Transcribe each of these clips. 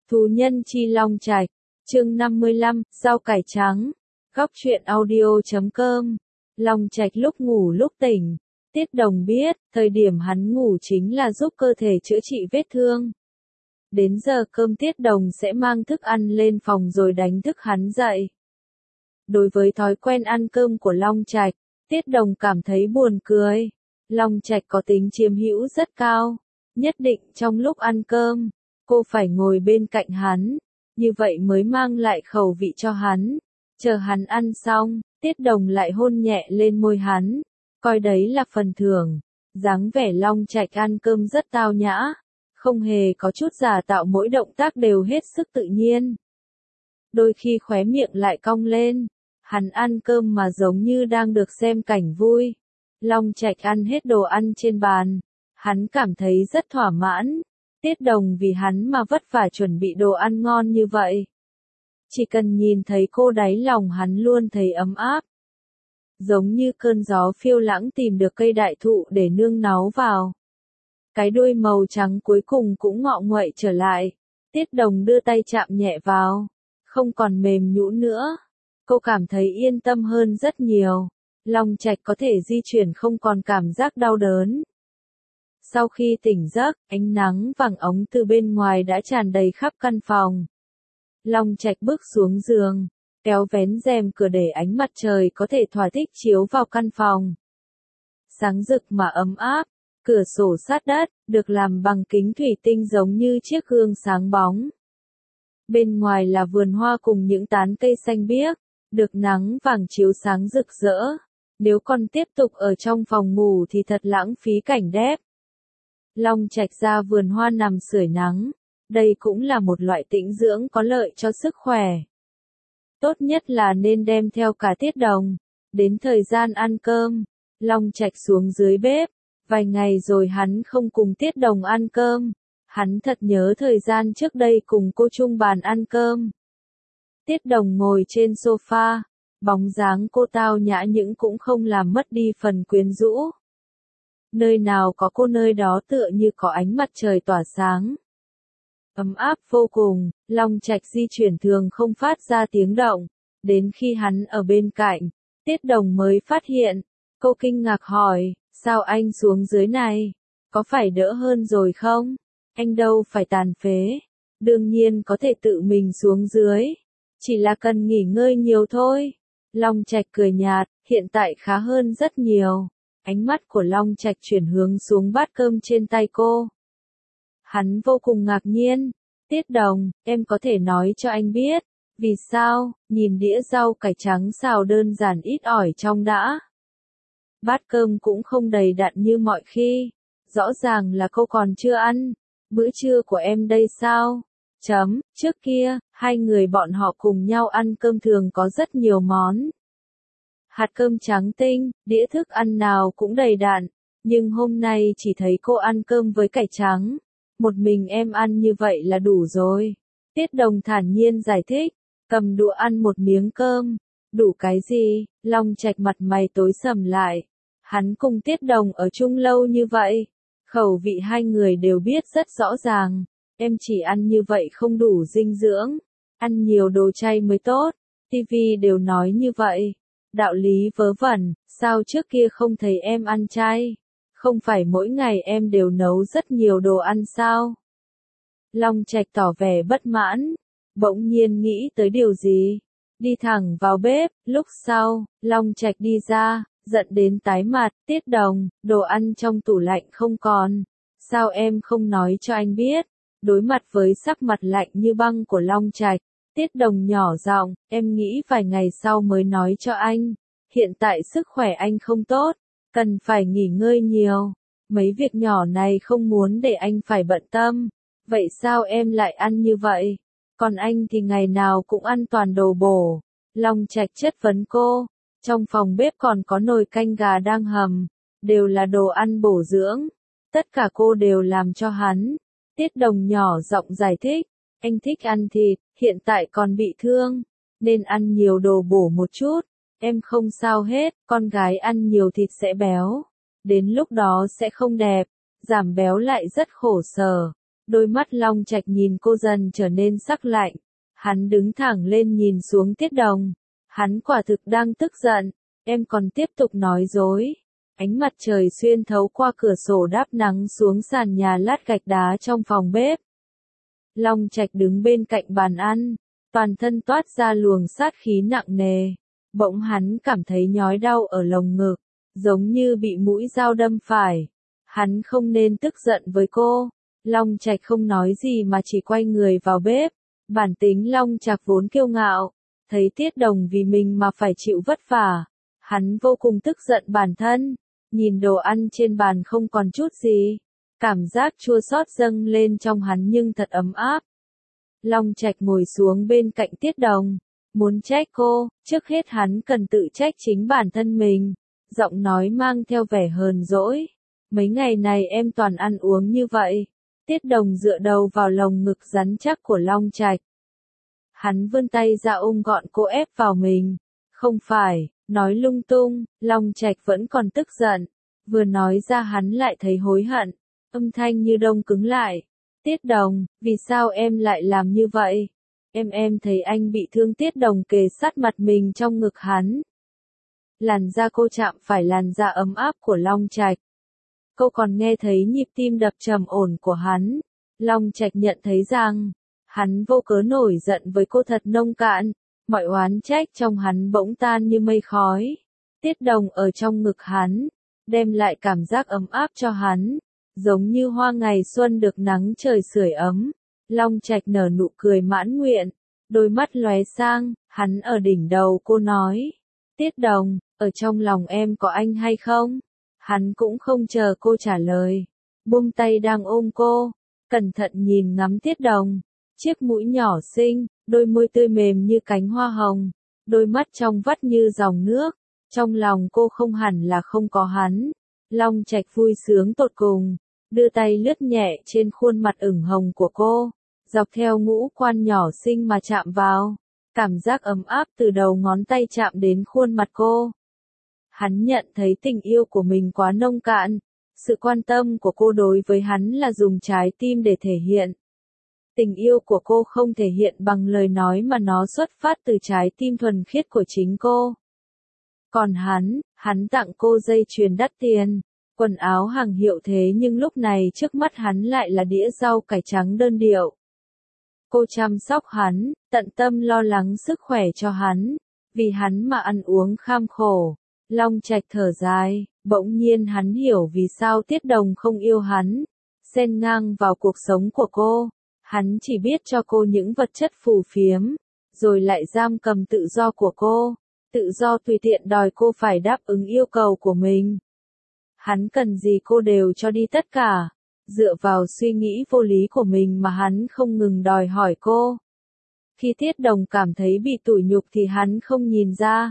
Thú nhân chi Long Trạch, chương 55, rau cải trắng, góc truyện audio.com. Long Trạch lúc ngủ lúc tỉnh. Tiết Đồng biết, thời điểm hắn ngủ chính là giúp cơ thể chữa trị vết thương. Đến giờ cơm Tiết Đồng sẽ mang thức ăn lên phòng rồi đánh thức hắn dậy. Đối với thói quen ăn cơm của Long Trạch, Tiết Đồng cảm thấy buồn cười. Long Trạch có tính chiếm hữu rất cao. Nhất định trong lúc ăn cơm, cô phải ngồi bên cạnh hắn, như vậy mới mang lại khẩu vị cho hắn. Chờ hắn ăn xong, Tiết Đồng lại hôn nhẹ lên môi hắn, coi đấy là phần thưởng. Dáng vẻ Long Trạch ăn cơm rất tao nhã, không hề có chút giả tạo, mỗi động tác đều hết sức tự nhiên. Đôi khi khóe miệng lại cong lên, hắn ăn cơm mà giống như đang được xem cảnh vui. Long Trạch ăn hết đồ ăn trên bàn, hắn cảm thấy rất thỏa mãn. Tiết Đồng vì hắn mà vất vả chuẩn bị đồ ăn ngon như vậy. Chỉ cần nhìn thấy cô, đáy lòng hắn luôn thấy ấm áp. Giống như cơn gió phiêu lãng tìm được cây đại thụ để nương náu vào. Cái đuôi màu trắng cuối cùng cũng ngọ nguậy trở lại. Tiết Đồng đưa tay chạm nhẹ vào, không còn mềm nhũn nữa. Cô cảm thấy yên tâm hơn rất nhiều. Long Trạch có thể di chuyển không còn cảm giác đau đớn. Sau khi tỉnh giấc, ánh nắng vàng óng từ bên ngoài đã tràn đầy khắp căn phòng. Long Trạch bước xuống giường, kéo vén rèm cửa để ánh mặt trời có thể thỏa thích chiếu vào căn phòng. Sáng rực mà ấm áp, cửa sổ sát đất, được làm bằng kính thủy tinh giống như chiếc gương sáng bóng. Bên ngoài là vườn hoa cùng những tán cây xanh biếc, được nắng vàng chiếu sáng rực rỡ. Nếu còn tiếp tục ở trong phòng ngủ thì thật lãng phí cảnh đẹp. Long Trạch ra vườn hoa nằm sưởi nắng, đây cũng là một loại tĩnh dưỡng có lợi cho sức khỏe. Tốt nhất là nên đem theo cả Tiết Đồng. Đến thời gian ăn cơm, Long Trạch xuống dưới bếp. Vài ngày rồi hắn không cùng Tiết Đồng ăn cơm. Hắn thật nhớ thời gian trước đây cùng cô chung bàn ăn cơm. Tiết Đồng ngồi trên sofa, bóng dáng cô tao nhã nhưng cũng không làm mất đi phần quyến rũ. Nơi nào có cô nơi đó tựa như có ánh mặt trời tỏa sáng. Ấm áp vô cùng, Long Trạch di chuyển thường không phát ra tiếng động. Đến khi hắn ở bên cạnh, Tiết Đồng mới phát hiện. Cô kinh ngạc hỏi, sao anh xuống dưới này? Có phải đỡ hơn rồi không? Anh đâu phải tàn phế. Đương nhiên có thể tự mình xuống dưới. Chỉ là cần nghỉ ngơi nhiều thôi. Long Trạch cười nhạt, hiện tại khá hơn rất nhiều. Ánh mắt của Long Trạch chuyển hướng xuống bát cơm trên tay cô. Hắn vô cùng ngạc nhiên. Tiết Đồng, em có thể nói cho anh biết, vì sao, nhìn đĩa rau cải trắng xào đơn giản ít ỏi trong đã. Bát cơm cũng không đầy đặn như mọi khi. Rõ ràng là cô còn chưa ăn. Bữa trưa của em đây sao? Trước kia, hai người bọn họ cùng nhau ăn cơm thường có rất nhiều món. Hạt cơm trắng tinh, đĩa thức ăn nào cũng đầy đặn, nhưng hôm nay chỉ thấy cô ăn cơm với cải trắng. Một mình em ăn như vậy là đủ rồi. Tiết Đồng thản nhiên giải thích, cầm đũa ăn một miếng cơm. Đủ cái gì? Long Trạch mặt mày tối sầm lại. Hắn cùng Tiết Đồng ở chung lâu như vậy. Khẩu vị hai người đều biết rất rõ ràng. Em chỉ ăn như vậy không đủ dinh dưỡng. Ăn nhiều đồ chay mới tốt. TV đều nói như vậy. Đạo lý vớ vẩn, sao trước kia không thấy em ăn chay? Không phải mỗi ngày em đều nấu rất nhiều đồ ăn sao? Long Trạch tỏ vẻ bất mãn. Bỗng nhiên nghĩ tới điều gì? Đi thẳng vào bếp. Lúc sau, Long Trạch đi ra, giận đến tái mặt. Tiết Đồng, đồ ăn trong tủ lạnh không còn. Sao em không nói cho anh biết? Đối mặt với sắc mặt lạnh như băng của Long Trạch, Tiết Đồng nhỏ giọng, em nghĩ vài ngày sau mới nói cho anh. Hiện tại sức khỏe anh không tốt, cần phải nghỉ ngơi nhiều. Mấy việc nhỏ này không muốn để anh phải bận tâm. Vậy sao em lại ăn như vậy? Còn anh thì ngày nào cũng ăn toàn đồ bổ. Long Trạch chất vấn cô. Trong phòng bếp còn có nồi canh gà đang hầm. Đều là đồ ăn bổ dưỡng. Tất cả cô đều làm cho hắn. Tiết Đồng nhỏ giọng giải thích. Anh thích ăn thịt, hiện tại còn bị thương. Nên ăn nhiều đồ bổ một chút. Em không sao hết, con gái ăn nhiều thịt sẽ béo. Đến lúc đó sẽ không đẹp. Giảm béo lại rất khổ sở. Đôi mắt Long Trạch nhìn cô dần trở nên sắc lạnh. Hắn đứng thẳng lên nhìn xuống Tiết Đồng. Hắn quả thực đang tức giận. Em còn tiếp tục nói dối. Ánh mặt trời xuyên thấu qua cửa sổ đáp nắng xuống sàn nhà lát gạch đá trong phòng bếp. Long Trạch đứng bên cạnh bàn ăn, toàn thân toát ra luồng sát khí nặng nề. Bỗng hắn cảm thấy nhói đau ở lồng ngực, giống như bị mũi dao đâm phải. Hắn không nên tức giận với cô. Long Trạch không nói gì mà chỉ quay người vào bếp. Bản tính Long Trạch vốn kiêu ngạo, thấy Tiết Đồng vì mình mà phải chịu vất vả. Hắn vô cùng tức giận bản thân, nhìn đồ ăn trên bàn không còn chút gì. Cảm giác chua xót dâng lên trong hắn nhưng thật ấm áp. Long Trạch ngồi xuống bên cạnh Tiết Đồng, muốn trách cô, trước hết hắn cần tự trách chính bản thân mình. Giọng nói mang theo vẻ hờn dỗi. Mấy ngày này em toàn ăn uống như vậy. Tiết Đồng dựa đầu vào lồng ngực rắn chắc của Long Trạch. Hắn vươn tay ra ôm gọn cô ép vào mình. Không phải, nói lung tung, Long Trạch vẫn còn tức giận. Vừa nói ra hắn lại thấy hối hận. Âm thanh như đông cứng lại. Tiết Đồng, vì sao em lại làm như vậy? Em thấy anh bị thương. Tiết Đồng kề sát mặt mình trong ngực hắn. Làn da cô chạm phải làn da ấm áp của Long Trạch. Cô còn nghe thấy nhịp tim đập trầm ổn của hắn. Long Trạch nhận thấy rằng, hắn vô cớ nổi giận với cô thật nông cạn. Mọi oán trách trong hắn bỗng tan như mây khói. Tiết Đồng ở trong ngực hắn, đem lại cảm giác ấm áp cho hắn. Giống như hoa ngày xuân được nắng trời sưởi ấm. Long Trạch nở nụ cười mãn nguyện. Đôi mắt lóe sang, hắn ở đỉnh đầu cô nói. Tiết Đồng, ở trong lòng em có anh hay không? Hắn cũng không chờ cô trả lời. Buông tay đang ôm cô. Cẩn thận nhìn ngắm Tiết Đồng. Chiếc mũi nhỏ xinh, đôi môi tươi mềm như cánh hoa hồng. Đôi mắt trong vắt như dòng nước. Trong lòng cô không hẳn là không có hắn. Long Trạch vui sướng tột cùng. Đưa tay lướt nhẹ trên khuôn mặt ửng hồng của cô. Dọc theo ngũ quan nhỏ xinh mà chạm vào. Cảm giác ấm áp từ đầu ngón tay chạm đến khuôn mặt cô. Hắn nhận thấy tình yêu của mình quá nông cạn. Sự quan tâm của cô đối với hắn là dùng trái tim để thể hiện. Tình yêu của cô không thể hiện bằng lời nói mà nó xuất phát từ trái tim thuần khiết của chính cô. Còn hắn tặng cô dây chuyền đắt tiền, quần áo hàng hiệu thế nhưng lúc này trước mắt hắn lại là đĩa rau cải trắng đơn điệu. Cô chăm sóc hắn, tận tâm lo lắng sức khỏe cho hắn, vì hắn mà ăn uống kham khổ. Long Trạch thở dài, bỗng nhiên hắn hiểu vì sao Tiết Đồng không yêu hắn, xen ngang vào cuộc sống của cô. Hắn chỉ biết cho cô những vật chất phù phiếm, rồi lại giam cầm tự do của cô, tự do tùy tiện đòi cô phải đáp ứng yêu cầu của mình. Hắn cần gì cô đều cho đi tất cả, dựa vào suy nghĩ vô lý của mình mà hắn không ngừng đòi hỏi cô. Khi Tiết Đồng cảm thấy bị tủi nhục thì hắn không nhìn ra.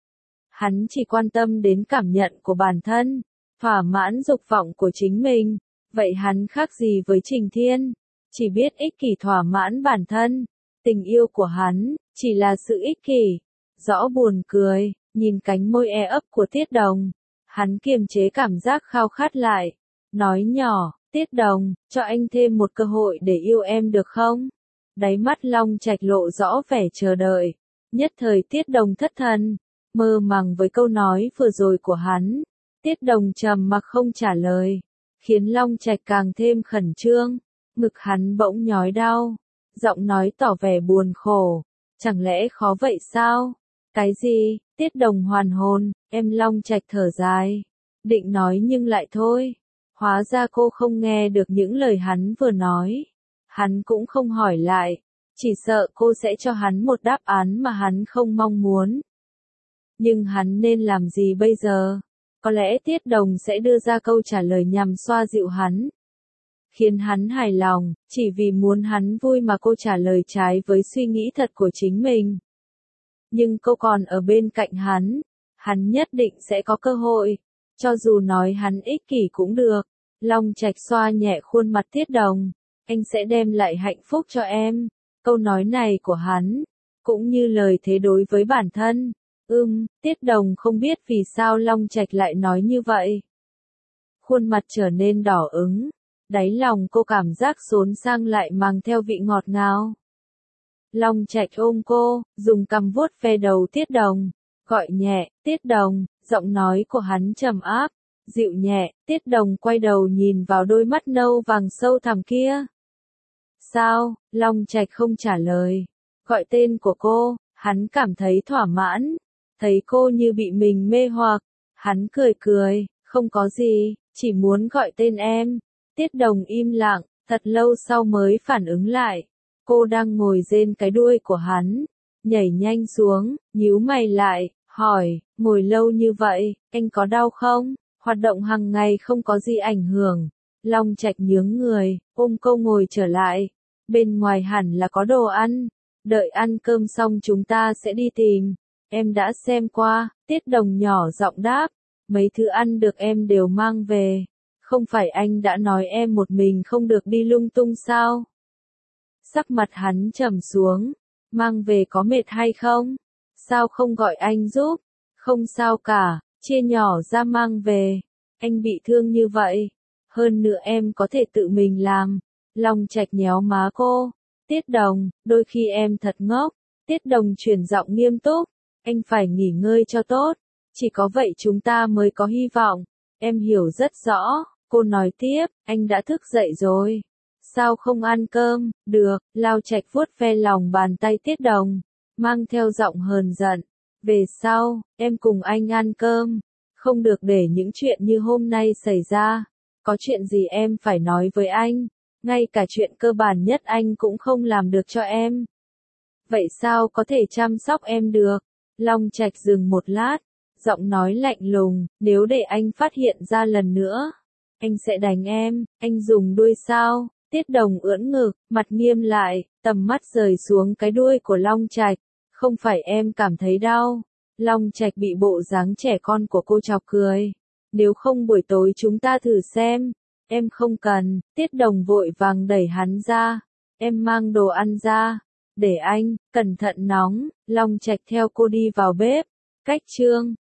Hắn chỉ quan tâm đến cảm nhận của bản thân, thỏa mãn dục vọng của chính mình. Vậy hắn khác gì với Trình Thiên? Chỉ biết ích kỷ thỏa mãn bản thân. Tình yêu của hắn, chỉ là sự ích kỷ. Rõ buồn cười, nhìn cánh môi e ấp của Tiết Đồng. Hắn kiềm chế cảm giác khao khát lại. Nói nhỏ, Tiết Đồng, cho anh thêm một cơ hội để yêu em được không? Đáy mắt Long Trạch lộ rõ vẻ chờ đợi. Nhất thời Tiết Đồng thất thần, mơ màng với câu nói vừa rồi của hắn. Tiết Đồng trầm mặc không trả lời, khiến Long Trạch càng thêm khẩn trương. Ngực hắn bỗng nhói đau, giọng nói tỏ vẻ buồn khổ. Chẳng lẽ khó vậy sao? Cái gì? Tiết Đồng hoàn hồn, em. Long Trạch thở dài, định nói nhưng lại thôi. Hóa ra cô không nghe được những lời hắn vừa nói. Hắn cũng không hỏi lại, chỉ sợ cô sẽ cho hắn một đáp án mà hắn không mong muốn. Nhưng hắn nên làm gì bây giờ? Có lẽ Tiết Đồng sẽ đưa ra câu trả lời nhằm xoa dịu hắn, khiến hắn hài lòng, chỉ vì muốn hắn vui mà cô trả lời trái với suy nghĩ thật của chính mình. Nhưng cô còn ở bên cạnh hắn nhất định sẽ có cơ hội, cho dù nói hắn ích kỷ cũng được. Long Trạch xoa nhẹ khuôn mặt Tiết Đồng, anh sẽ đem lại hạnh phúc cho em. Câu nói này của hắn, cũng như lời thế đối với bản thân. Tiết Đồng không biết vì sao Long Trạch lại nói như vậy. Khuôn mặt trở nên đỏ ửng, Đáy lòng cô cảm giác xốn sang lại mang theo vị ngọt ngào. Long Trạch ôm cô, dùng cằm vuốt ve đầu Tiết Đồng, gọi nhẹ, Tiết Đồng, giọng nói của hắn trầm áp, dịu nhẹ. Tiết Đồng quay đầu nhìn vào đôi mắt nâu vàng sâu thẳm kia. Sao? Long Trạch không trả lời. Gọi tên của cô, hắn cảm thấy thỏa mãn. Thấy cô như bị mình mê hoặc, hắn cười cười, không có gì, chỉ muốn gọi tên em. Tiết Đồng im lặng, thật lâu sau mới phản ứng lại. Cô đang ngồi trên cái đuôi của hắn, nhảy nhanh xuống, nhíu mày lại, hỏi, ngồi lâu như vậy, anh có đau không? Hoạt động hàng ngày không có gì ảnh hưởng. Long Trạch nhướng người, ôm cô ngồi trở lại. Bên ngoài hẳn là có đồ ăn. Đợi ăn cơm xong chúng ta sẽ đi tìm. Em đã xem qua, Tiết Đồng nhỏ giọng đáp. Mấy thứ ăn được em đều mang về. Không phải anh đã nói em một mình không được đi lung tung sao? Sắc mặt hắn trầm xuống. Mang về có mệt hay không? Sao không gọi anh giúp? Không sao cả, chia nhỏ ra mang về. Anh bị thương như vậy. Hơn nữa em có thể tự mình làm. Long Trạch nhéo má cô. Tiết Đồng, đôi khi em thật ngốc. Tiết Đồng chuyển giọng nghiêm túc. Anh phải nghỉ ngơi cho tốt. Chỉ có vậy chúng ta mới có hy vọng. Em hiểu rất rõ. Cô nói tiếp, anh đã thức dậy rồi. Sao không ăn cơm? Được, Long Trạch vuốt ve lòng bàn tay Tiết Đồng. Mang theo giọng hờn giận. Về sau, em cùng anh ăn cơm. Không được để những chuyện như hôm nay xảy ra. Có chuyện gì em phải nói với anh. Ngay cả chuyện cơ bản nhất anh cũng không làm được cho em. Vậy sao có thể chăm sóc em được? Long Trạch dừng một lát. Giọng nói lạnh lùng, nếu để anh phát hiện ra lần nữa. Anh sẽ đánh em, anh dùng đuôi sao? Tiết Đồng ưỡn ngực, mặt nghiêm lại, tầm mắt rời xuống cái đuôi của Long Trạch. Không phải em cảm thấy đau. Long Trạch bị bộ dáng trẻ con của cô chọc cười. Nếu không buổi tối chúng ta thử xem. Em không cần, Tiết Đồng vội vàng đẩy hắn ra. Em mang đồ ăn ra. Để anh, cẩn thận nóng. Long Trạch theo cô đi vào bếp. Cách chương